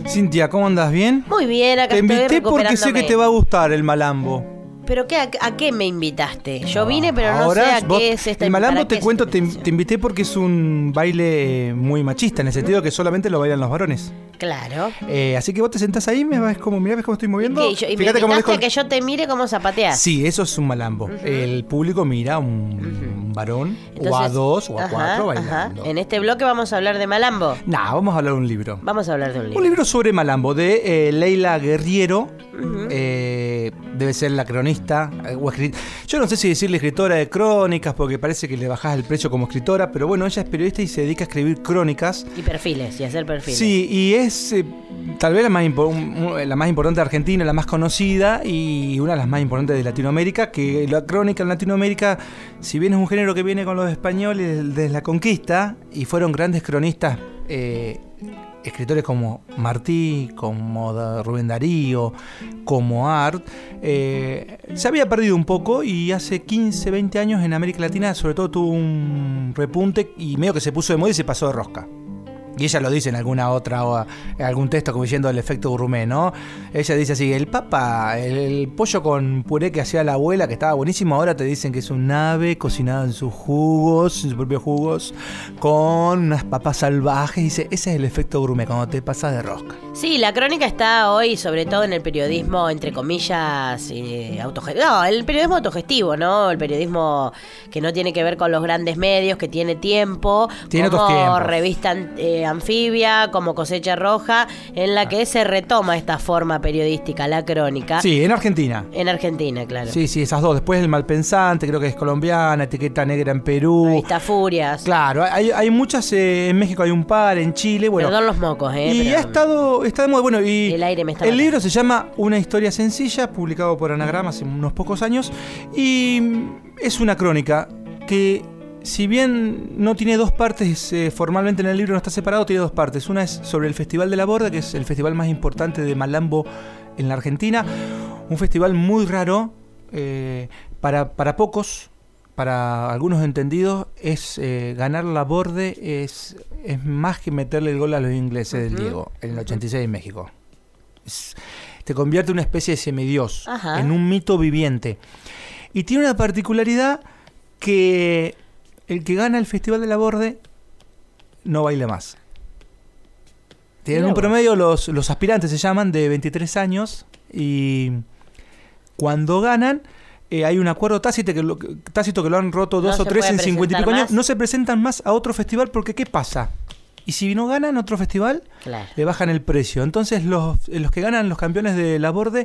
Cintia, ¿cómo andas? ¿Bien? Muy bien, acá Te estoy invité porque sé recuperándome. que te va a gustar el malambo. ¿Pero a qué me invitaste? Yo vine, pero no sé a qué es esta. El malambo, para te qué es cuento, esta te invitación. invité porque es un baile muy machista, en el sentido que solamente lo bailan los varones. Claro. Así que vos te sentás ahí, mirá, ves cómo estoy moviendo. ¿Y me Fíjate cómo invitaste a que yo te mire cómo zapateás? Sí, eso es un malambo. El público mira a un varón, o a dos, o a cuatro bailando. En este bloque vamos a hablar de malambo. Nah, vamos a hablar de un libro. Vamos a hablar de un libro. Un libro sobre malambo de Leila Guerriero. Debe ser la cronista yo no sé si decirle escritora de crónicas porque parece que le bajás el precio como escritora, pero bueno, ella es periodista y se dedica a escribir crónicas Y perfiles, y hacer perfiles. sí, y es tal vez la más importante de Argentina, la más conocida y una de las más importantes de Latinoamérica, que la crónica en Latinoamérica, si bien es un género que viene con los españoles desde la conquista y fueron grandes cronistas, escritores como Martí, como Rubén Darío, como Art, se había perdido un poco y hace 15, 20 años en América Latina sobre todo tuvo un repunte y medio que se puso de moda y se pasó de rosca. Y ella lo dice en alguna otra o en algún texto como diciendo el efecto gourmet, ¿no? Ella dice así, el pollo con puré que hacía la abuela, que estaba buenísimo, ahora te dicen que es un ave cocinado en sus jugos, en sus propios jugos, con unas papas salvajes. Dice, ese es el efecto gourmet, cuando te pasas de rosca. Sí, la crónica está hoy sobre todo en el periodismo, entre comillas, autogestivo. No, el periodismo autogestivo, ¿no? El periodismo que no tiene que ver con los grandes medios, que tiene tiempo. Tiene como otros tiempos. Revista Anfibia, como Cosecha Roja, en la que se retoma esta forma periodística, la crónica. Sí, en Argentina. En Argentina, claro. Sí, esas dos. Después el Malpensante, creo que es colombiana, Etiqueta Negra en Perú. Revista Furias. Claro, hay muchas, en México hay un par, en Chile, bueno. Perdón los mocos, Y pero está de moda, bueno, y el aire me está el matando. libro se llama Una historia sencilla, publicado por Anagrama hace unos pocos años, y es una crónica que, si bien no tiene dos partes, formalmente en el libro no está separado, tiene dos partes. Una es sobre el Festival de la Borda, que es el festival más importante de malambo en la Argentina, un festival muy raro, para pocos. Para algunos entendidos, ganar la Borde es más que meterle el gol a los ingleses del Diego en el 86 en México. Te convierte en una especie de semidios, en un mito viviente. Y tiene una particularidad que el que gana el Festival de la Borde no baila más. Tienen un promedio, los aspirantes se llaman, de 23 años, y cuando ganan, hay un acuerdo tácito que lo han roto dos o tres en 50 y pico años. No se presentan más a otro festival porque ¿qué pasa? Y si no ganan otro festival, claro, le bajan el precio. Entonces los que ganan, los campeones de la Borde,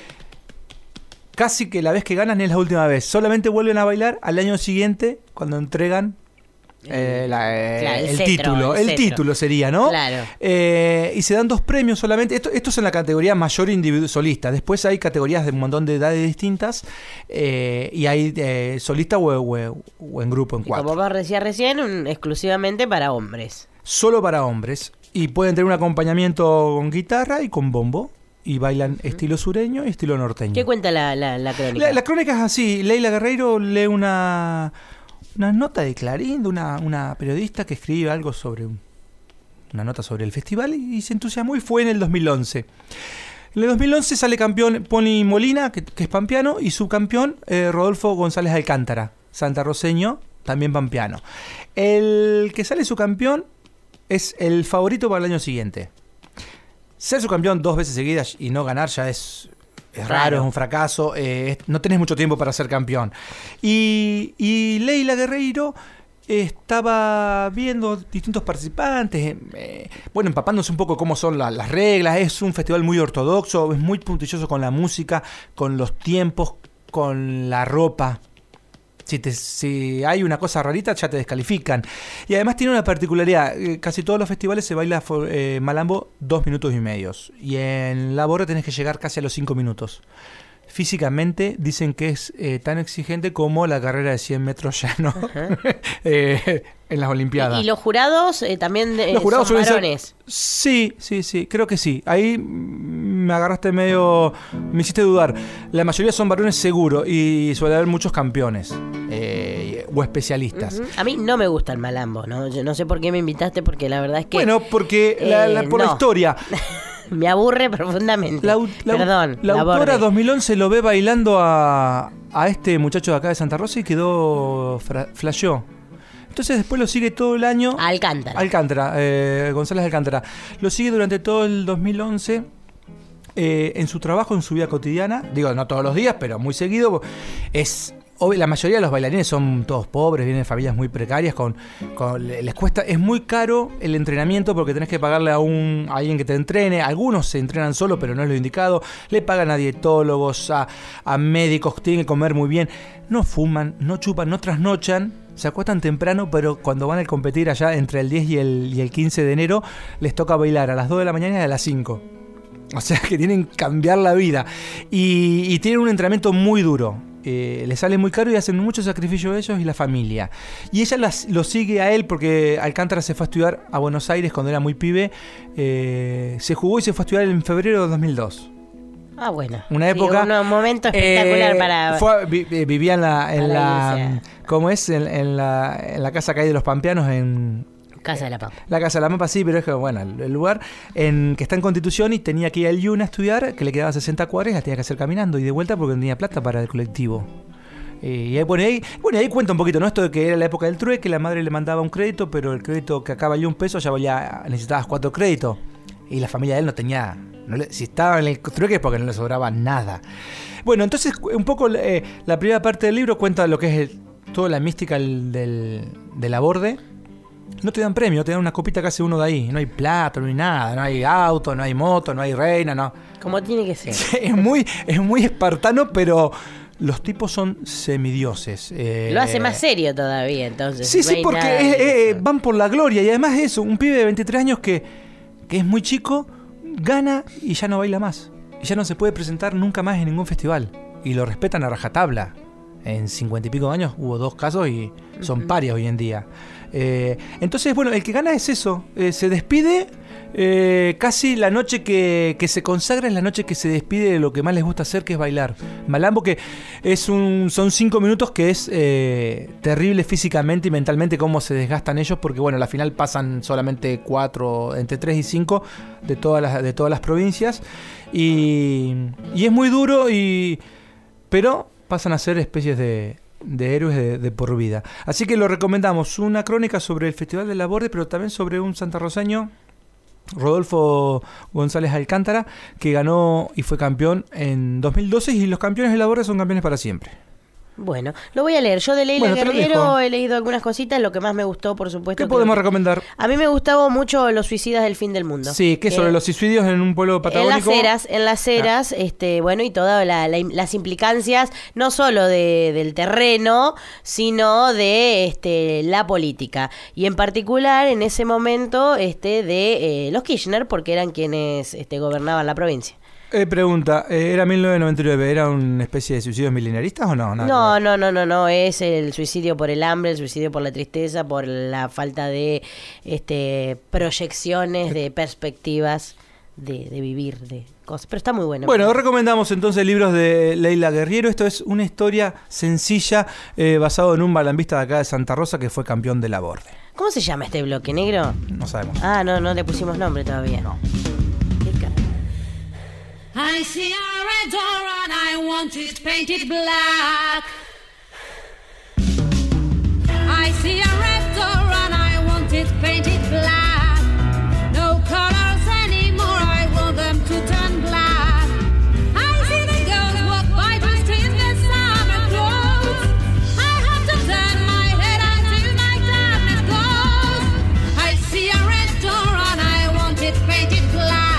casi que la vez que ganan es la última vez. Solamente vuelven a bailar al año siguiente cuando entregan el título. El título sería, ¿no? Claro. Y se dan dos premios solamente. Esto es en la categoría mayor individual solista. Después hay categorías de un montón de edades distintas. Y hay solista o en grupo, en cuatro. Como vos decías recién, exclusivamente para hombres. Solo para hombres. Y pueden tener un acompañamiento con guitarra y con bombo. Y bailan estilo sureño y estilo norteño. ¿Qué cuenta la crónica? La crónica es así. Leila Guerreiro lee una nota de Clarín de una periodista que escribe algo sobre una nota sobre el festival y se entusiasmó, y fue en el 2011. En el 2011 sale campeón Pony Molina, que es pampeano, y subcampeón Rodolfo González Alcántara, santarroceño, también pampeano. El que sale subcampeón es el favorito para el año siguiente. Ser subcampeón 2 veces seguidas y no ganar ya es raro, es un fracaso, no tenés mucho tiempo para ser campeón. Y Leila Guerreiro estaba viendo distintos participantes, empapándose un poco cómo son las reglas. Es un festival muy ortodoxo, es muy puntilloso con la música, con los tiempos, con la ropa. Si hay una cosa rarita, ya te descalifican. Y además tiene una particularidad. Casi todos los festivales se baila malambo 2 minutos y medio. Y en la Borda tenés que llegar casi a los 5 minutos. Físicamente dicen que es tan exigente como la carrera de 100 metros llano en las Olimpiadas. ¿Y los jurados también los jurados son suelen varones? Sí, creo que sí. Ahí me agarraste me hiciste dudar. La mayoría son varones seguro y suele haber muchos campeones o especialistas. A mí no me gusta el malambo, ¿no? Yo no sé por qué me invitaste, porque la verdad es que... Bueno, porque por la historia. Me aburre profundamente. Perdón. La autora 2011 lo ve bailando a este muchacho de acá de Santa Rosa y quedó flasheó. Entonces después lo sigue todo el año. Alcántara, González Alcántara. Lo sigue durante todo el 2011 en su trabajo, en su vida cotidiana. Digo, no todos los días, pero muy seguido. La mayoría de los bailarines son todos pobres, vienen de familias muy precarias, les cuesta, es muy caro el entrenamiento porque tenés que pagarle a alguien que te entrene. Algunos se entrenan solo, pero no es lo indicado. Le pagan a dietólogos, a médicos, tienen que comer muy bien. No fuman, no chupan, no trasnochan. Se acuestan temprano, pero cuando van a competir allá entre el 10 y el 15 de enero, les toca bailar a las 2 de la mañana y a las 5. O sea que tienen que cambiar la vida. Y tienen un entrenamiento muy duro. Les sale muy caro y hacen mucho sacrificio ellos y la familia. Y ella lo sigue a él porque Alcántara se fue a estudiar a Buenos Aires cuando era muy pibe. Se jugó y se fue a estudiar en febrero de 2002. Ah, bueno. Una época. Un momento espectacular para. Vivía en la ¿cómo es? En la casa que hay de los Pampeanos en. Casa de la Pampa. La Casa de la Pampa, sí, pero es que, bueno, el lugar que está en Constitución y tenía que ir al Yuna a estudiar, que le quedaba 60 cuadras y la tenía que hacer caminando y de vuelta porque no tenía plata para el colectivo. Y ahí cuenta un poquito, ¿no? Esto de que era la época del trueque, la madre le mandaba un crédito, pero el crédito que acá valía $1 ya necesitabas 4 créditos. Y la familia de él no tenía. Si estaba en el trueque es porque no le sobraba nada. Bueno, entonces, un poco la primera parte del libro cuenta lo que es toda la mística del aborde. No te dan premio, te dan una copita que hace uno de ahí. No hay plata, no hay nada, no hay auto, no hay moto, no hay reina, no. Como tiene que ser. Es muy espartano, pero los tipos son semidioses. Lo hace más serio todavía, entonces. Sí, no porque van por la gloria. Y además eso, un pibe de 23 años que es muy chico, gana y ya no baila más. Y ya no se puede presentar nunca más en ningún festival. Y lo respetan a rajatabla. En 50 y pico años hubo 2 casos y son parias hoy en día. Entonces, bueno, el que gana es eso. Se despide casi la noche que se consagra, es la noche que se despide de lo que más les gusta hacer, que es bailar. Malambo, que son 5 minutos que es terrible físicamente y mentalmente cómo se desgastan ellos, porque bueno, a la final pasan solamente 4, entre 3 y 5 de todas las provincias. Y es muy duro, pero pasan a ser especies de héroes de por vida. Así que lo recomendamos. Una crónica sobre el Festival del Aborde, pero también sobre un santarroceño, Rodolfo González Alcántara, que ganó y fue campeón en 2012, y los campeones del Aborde son campeones para siempre. Bueno, lo voy a leer. Yo de Leila Guerriero he leído algunas cositas. Lo que más me gustó, por supuesto. ¿Qué podemos recomendar? A mí me gustaba mucho Los suicidas del fin del mundo. Sí, que sobre los suicidios en un pueblo patagónico. En las eras, bueno, y todas las implicancias, no solo del terreno, sino de la política. Y en particular, en ese momento, de los Kirchner, porque eran quienes gobernaban la provincia. Pregunta, ¿era 1999? ¿Era una especie de suicidios milenaristas o no? No, es el suicidio por el hambre, el suicidio por la tristeza, por la falta de proyecciones, de perspectivas, de vivir, de cosas. Pero está muy bueno. Bueno, recomendamos entonces libros de Leila Guerriero. Esto es una historia sencilla, basado en un balambista de acá de Santa Rosa que fue campeón del Aborde. ¿Cómo se llama este bloque, negro? No sabemos. No le pusimos nombre todavía. No. I see a red door and I want it painted black. I see a red door and I want it painted black. No colors anymore, I want them to turn black. I see the girls walk by dressed in their summer clothes. I have to turn my head until my darkness goes. I see a red door and I want it painted black.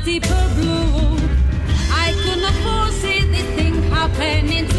deeper blue. I could not foresee this thing happening to